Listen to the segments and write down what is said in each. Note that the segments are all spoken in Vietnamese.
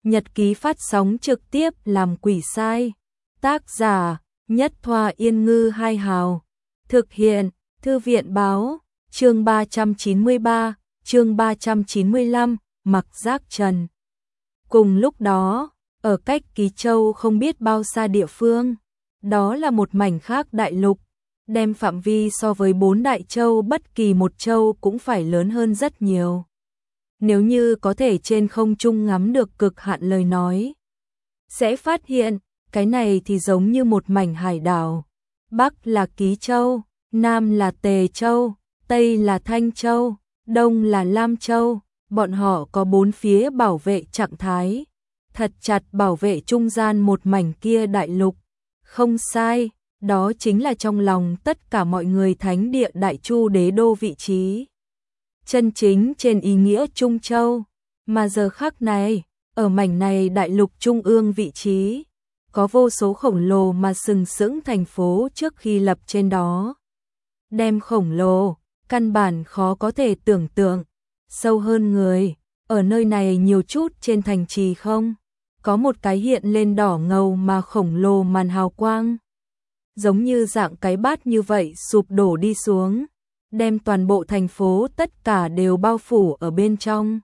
Nhật ký phát sóng trực tiếp làm quỷ sai. Tác giả Nhất Thoa Yên Ngư Hai Hào. Thực hiện Thư viện Báo. Chương 393, chương 395, Mặc Giác Trần. Cùng lúc đó, ở cách Ký Châu không biết bao xa địa phương, đó là một mảnh khác đại lục, đem phạm vi so với 4 đại châu bất kỳ một châu cũng phải lớn hơn rất nhiều. Nếu như có thể trên không trung ngắm được cực hạn lời nói, sẽ phát hiện, cái này thì giống như một mảnh hải đảo. Bắc là Ký Châu, Nam là Tề Châu, Tây là Thanh Châu, Đông là Lam Châu, bọn họ có 4 phía bảo vệ trạng thái, thật chặt bảo vệ trung gian một mảnh kia đại lục. Không sai, đó chính là trong lòng tất cả mọi người thánh địa Đại Chu Đế Đô vị trí. Chân chính trên ý nghĩa Trung Châu, mà giờ khắc này, ở mảnh này đại lục trung ương vị trí, có vô số khổng lồ mà sừng sững thành phố trước khi lập trên đó. Đem khổng lồ, căn bản khó có thể tưởng tượng, sâu hơn người, ở nơi này nhiều chút trên thành trì không? Có một cái hiện lên đỏ ngầu mà khổng lồ màn hào quang. Giống như dạng cái bát như vậy sụp đổ đi xuống, đem toàn bộ thành phố tất cả đều bao phủ ở bên trong.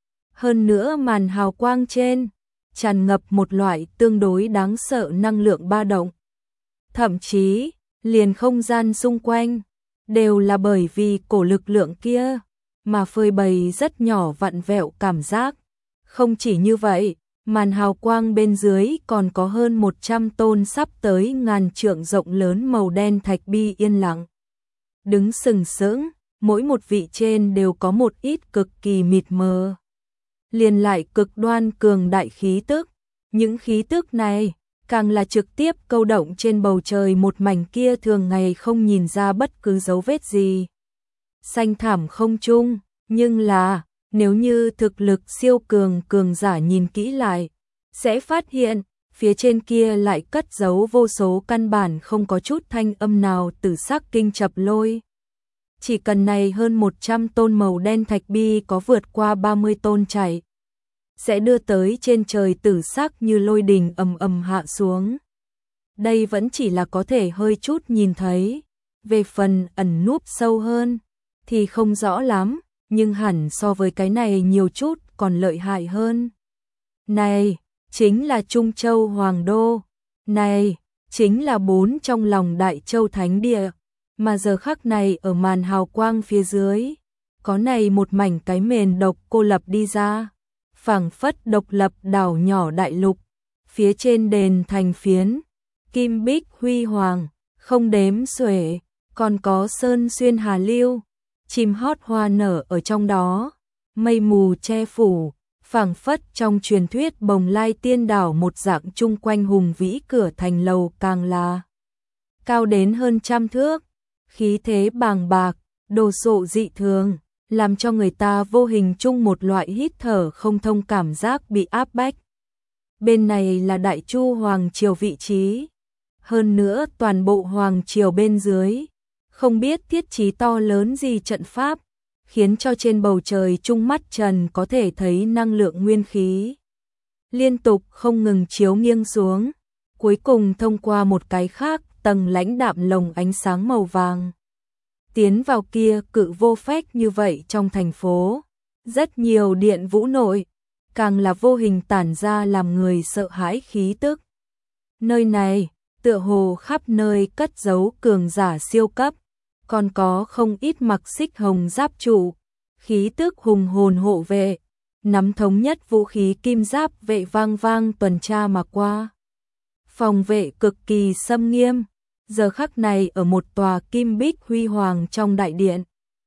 Hơn nữa màn hào quang trên, tràn ngập một loại tương đối đáng sợ năng lượng ba động. Thậm chí, liền không gian xung quanh, đều là bởi vì cổ lực lượng kia, mà phơi bày rất nhỏ vặn vẹo cảm giác. Không chỉ như vậy, màn hào quang bên dưới còn có hơn 100 tôn sắp tới ngàn trượng rộng lớn màu đen thạch bi yên lặng. Đứng sừng sững, mỗi một vị trên đều có một ít cực kỳ mịt mờ. Liền lại cực đoan cường đại khí tức. Những khí tức này, càng là trực tiếp câu động trên bầu trời một mảnh kia thường ngày không nhìn ra bất cứ dấu vết gì. Xanh thảm không trung, nhưng là, nếu như thực lực siêu cường giả nhìn kỹ lại, sẽ phát hiện, phía trên kia lại cất giấu vô số căn bản không có chút thanh âm nào tử sắc kinh chập lôi. Chỉ cần này hơn 100 tôn màu đen thạch bi có vượt qua 30 tôn chạy, sẽ đưa tới trên trời tử sắc như lôi đình ầm ầm hạ xuống. Đây vẫn chỉ là có thể hơi chút nhìn thấy, về phần ẩn núp sâu hơn, thì không rõ lắm, nhưng hẳn so với cái này nhiều chút còn lợi hại hơn. Này, chính là Trung Châu Hoàng Đô, này, chính là 4 trong lòng Đại Châu Thánh Địa, mà giờ khắc này ở màn hào quang phía dưới, có này một mảnh cái mền độc cô lập đi ra, phảng phất độc lập đảo nhỏ đại lục, phía trên đền thành phiến, kim bích huy hoàng, không đếm xuể, còn có sơn xuyên hà lưu, chim hót hoa nở ở trong đó, mây mù che phủ, phảng phất trong truyền thuyết Bồng Lai Tiên Đảo một dạng chung quanh hùng vĩ cửa thành lầu càng là cao đến hơn 100 thước, khí thế bàng bạc, đồ sộ dị thường, làm cho người ta vô hình chung một loại hít thở không thông cảm giác bị áp bách. Bên này là Đại Chu Hoàng Triều vị trí, hơn nữa toàn bộ Hoàng Triều bên dưới, không biết thiết trí to lớn gì trận pháp, khiến cho trên bầu trời trung mắt trần có thể thấy năng lượng nguyên khí. Liên tục không ngừng chiếu nghiêng xuống, cuối cùng thông qua một cái khác tầng lãnh đạm lồng ánh sáng màu vàng. Tiến vào kia cự vô phách như vậy trong thành phố, rất nhiều điện vũ nội, càng là vô hình tản ra làm người sợ hãi khí tức. Nơi này, tựa hồ khắp nơi cất giấu cường giả siêu cấp, còn có không ít mặc xích hồng giáp trụ, khí tức hùng hồn hộ vệ, nắm thống nhất vũ khí kim giáp vệ vang vang tuần tra mà qua. Phòng vệ cực kỳ xâm nghiêm, giờ khắc này ở một tòa kim bích huy hoàng trong đại điện.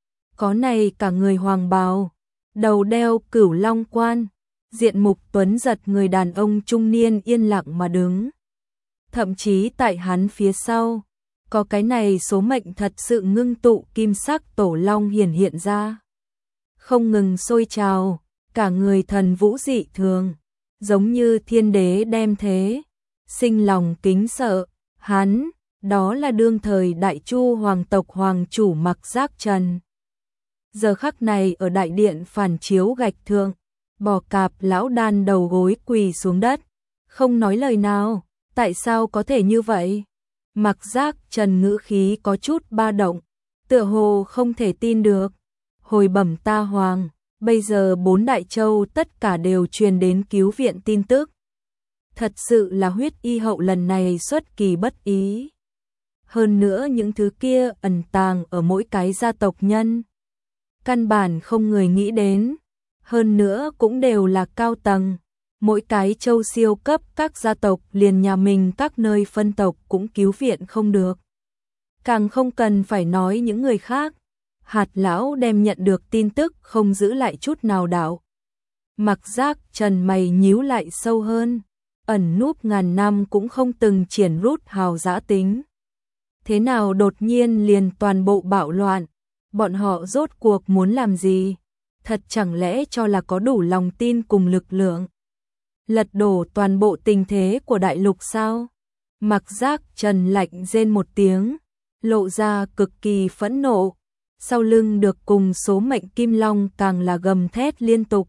Có này cả người hoàng bào, đầu đeo cửu long quan, diện mục tuấn giật người đàn ông trung niên yên lặng mà đứng. Thậm chí tại hắn phía sau, có cái này số mệnh thật sự ngưng tụ kim sắc tổ long hiển hiện ra. Không ngừng sôi trào, cả người thần vũ dị thường, giống như thiên đế đem thế, sinh lòng kính sợ, hắn, đó là đương thời Đại Chu hoàng tộc hoàng chủ Mặc Giác Trần. Giờ khắc này ở đại điện phản chiếu gạch thượng, Bò Cạp lão đan đầu gối quỳ xuống đất, không nói lời nào. Tại sao có thể như vậy? Mặc Giác Trần ngữ khí có chút ba động, tựa hồ không thể tin được. Hồi bẩm ta hoàng, bây giờ 4 đại châu tất cả đều truyền đến cứu viện tin tức. Thật sự là huyết y hậu lần này xuất kỳ bất ý. Hơn nữa những thứ kia ẩn tàng ở mỗi cái gia tộc nhân. Căn bản không người nghĩ đến. Hơn nữa cũng đều là cao tầng. Mỗi cái châu siêu cấp các gia tộc liền nhà mình các nơi phân tộc cũng cứu viện không được. Càng không cần phải nói những người khác. Hạt lão đem nhận được tin tức không giữ lại chút nào đạo. Mặc Giác Trần mày nhíu lại sâu hơn. Ẩn núp ngàn năm cũng không từng triển rút hào dã tính. Thế nào đột nhiên liền toàn bộ bạo loạn? Bọn họ rốt cuộc muốn làm gì? Thật chẳng lẽ cho là có đủ lòng tin cùng lực lượng? Lật đổ toàn bộ tình thế của đại lục sao? Mặc Giác Trần lạnh rên một tiếng, lộ ra cực kỳ phẫn nộ. Sau lưng được cùng số mệnh kim long càng là gầm thét liên tục.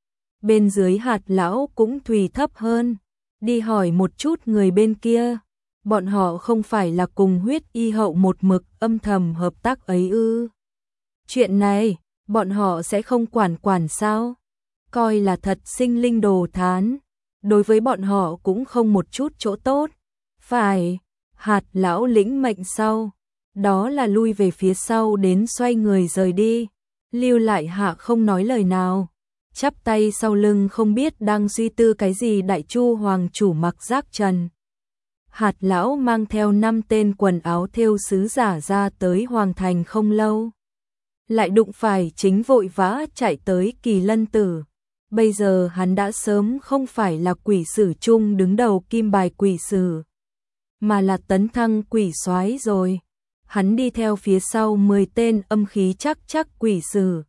Bên dưới hạt lão cũng thùy thấp hơn. Đi hỏi một chút người bên kia. Bọn họ không phải là cùng huyết y hậu một mực âm thầm hợp tác ấy ư? Chuyện này, bọn họ sẽ không quản sao? Coi là thật sinh linh đồ thán. Đối với bọn họ cũng không một chút chỗ tốt. Phải, hạt lão lĩnh mệnh sau. Đó là lui về phía sau đến xoay người rời đi. Lưu lại hạ không nói lời nào. Chắp tay sau lưng không biết đang suy tư cái gì. Đại Chu hoàng chủ Mặc Giác Trần. Hạt lão mang theo 5 tên quần áo thêu sứ giả ra tới hoàng thành không lâu. Lại đụng phải chính vội vã chạy tới Kỳ Lân Tử. Bây giờ hắn đã sớm không phải là quỷ sử chung đứng đầu kim bài quỷ sử, mà là tấn thăng quỷ soái rồi. Hắn đi theo phía sau 10 tên âm khí chắc quỷ sử.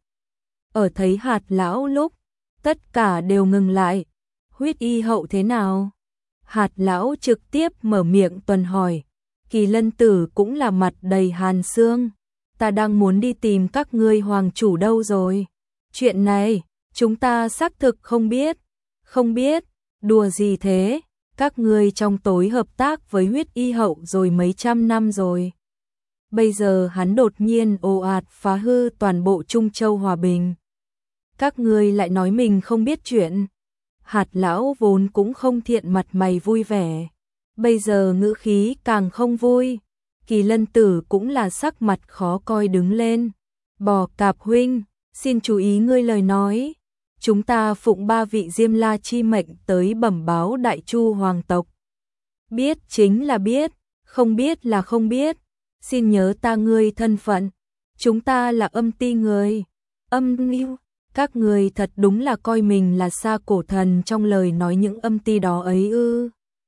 Ở thấy hạt lão lúc, tất cả đều ngừng lại. Huyết y hậu thế nào? Hạt lão trực tiếp mở miệng tuần hỏi. Kỳ Lân Tử cũng là mặt đầy hàn xương. Ta đang muốn đi tìm các ngươi hoàng chủ đâu rồi? Chuyện này, chúng ta xác thực không biết. Không biết, đùa gì thế? Các ngươi trong tối hợp tác với huyết y hậu rồi mấy trăm năm rồi. Bây giờ hắn đột nhiên ồ ạt phá hư toàn bộ Trung Châu hòa bình. Các ngươi lại nói mình không biết chuyện. Hạt lão vốn cũng không thiện mặt mày vui vẻ. Bây giờ ngữ khí càng không vui. Kỳ Lân Tử cũng là sắc mặt khó coi đứng lên. Bò Cạp huynh, xin chú ý ngươi lời nói. Chúng ta phụng 3 vị Diêm La chi mệnh tới bẩm báo Đại Chu hoàng tộc. Biết chính là biết, không biết là không biết. Xin nhớ ta ngươi thân phận. Chúng ta là âm ti người. Âm mưu. Các người thật đúng là coi mình là xa cổ thần trong lời nói những âm ti đó ấy ư?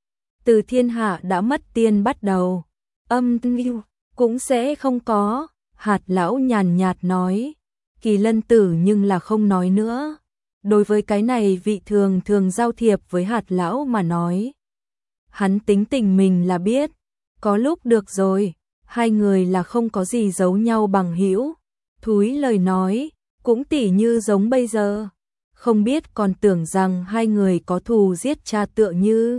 Từ thiên hạ đã mất tiên bắt đầu. Âm mưu cũng sẽ không có. Hạt lão nhàn nhạt nói. Kỳ Lân Tử nhưng là không nói nữa. Đối với cái này vị thường giao thiệp với hạt lão mà nói. Hắn tính tình mình là biết. Có lúc được rồi. Hai người là không có gì giấu nhau bằng hữu. Thúi lời nói. Cũng tỉ như giống bây giờ. Không biết còn tưởng rằng hai người có thù giết cha tựa như.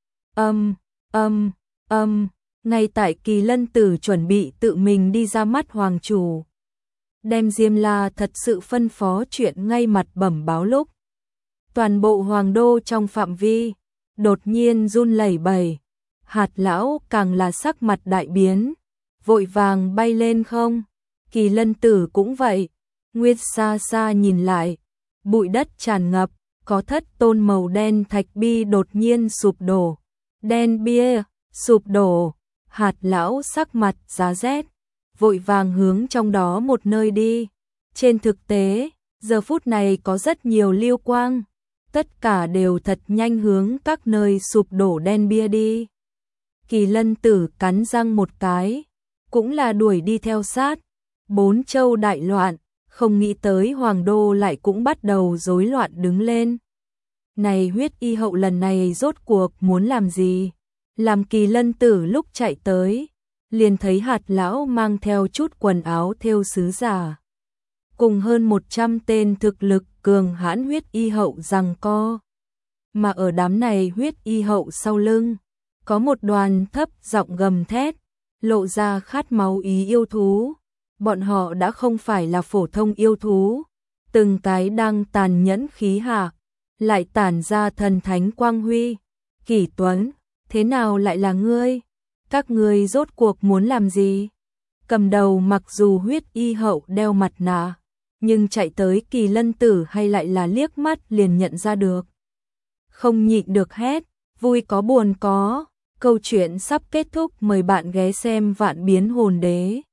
Ngay tại Kỳ Lân Tử chuẩn bị tự mình đi ra mắt hoàng chủ. Đem Diêm La thật sự phân phó chuyện ngay mặt bẩm báo lúc. Toàn bộ hoàng đô trong phạm vi. Đột nhiên run lẩy bẩy. Hạt lão càng là sắc mặt đại biến. Vội vàng bay lên không. Kỳ Lân Tử cũng vậy. Nguyệt xa xa nhìn lại, bụi đất tràn ngập, có thất tôn màu đen thạch bi đột nhiên sụp đổ. Đen bia, sụp đổ, hạt lão sắc mặt giá rét, vội vàng hướng trong đó một nơi đi. Trên thực tế, giờ phút này có rất nhiều lưu quang, tất cả đều thật nhanh hướng các nơi sụp đổ đen bia đi. Kỳ Lân Tử cắn răng một cái, cũng là đuổi đi theo sát. 4 châu đại loạn. Không nghĩ tới hoàng đô lại cũng bắt đầu rối loạn đứng lên. Này huyết y hậu lần này rốt cuộc muốn làm gì? Làm Kỳ Lân Tử lúc chạy tới, liền thấy hạt lão mang theo chút quần áo thêu sứ giả. cùng hơn 100 tên thực lực cường hãn huyết y hậu giằng co. Mà ở đám này huyết y hậu sau lưng, có một đoàn thấp giọng gầm thét, lộ ra khát máu ý yêu thú. Bọn họ đã không phải là phổ thông yêu thú, từng cái đang tàn nhẫn khí hạ, lại tản ra thần thánh quang huy. Kỷ Tuấn, thế nào lại là ngươi? Các ngươi rốt cuộc muốn làm gì? Cầm đầu mặc dù huyết y hậu đeo mặt nạ, nhưng chạy tới Kỳ Lân Tử hay lại là liếc mắt liền nhận ra được. Không nhịn được hét, vui có buồn có. Câu chuyện sắp kết thúc, mời bạn ghé xem Vạn Biến Hồn Đế.